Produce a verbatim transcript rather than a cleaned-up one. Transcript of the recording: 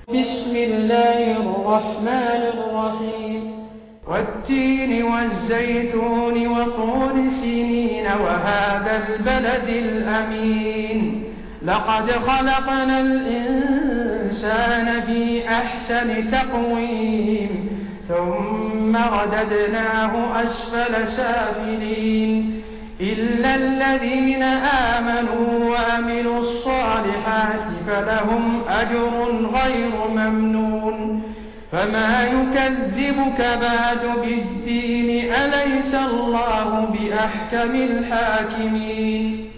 بسم الله الرحمن الرحيم والتين والزيتون وطور سينين وهذا البلد الأمين لقد خلقنا الإنسان في أحسن تقويم ثم رددناه أسفل سافلين إلا الذين آمنوا وعملوا الصالحات فلهم أجر غير ممنون فما يكذبك بعد بالدين أليس الله بأحكم الحاكمين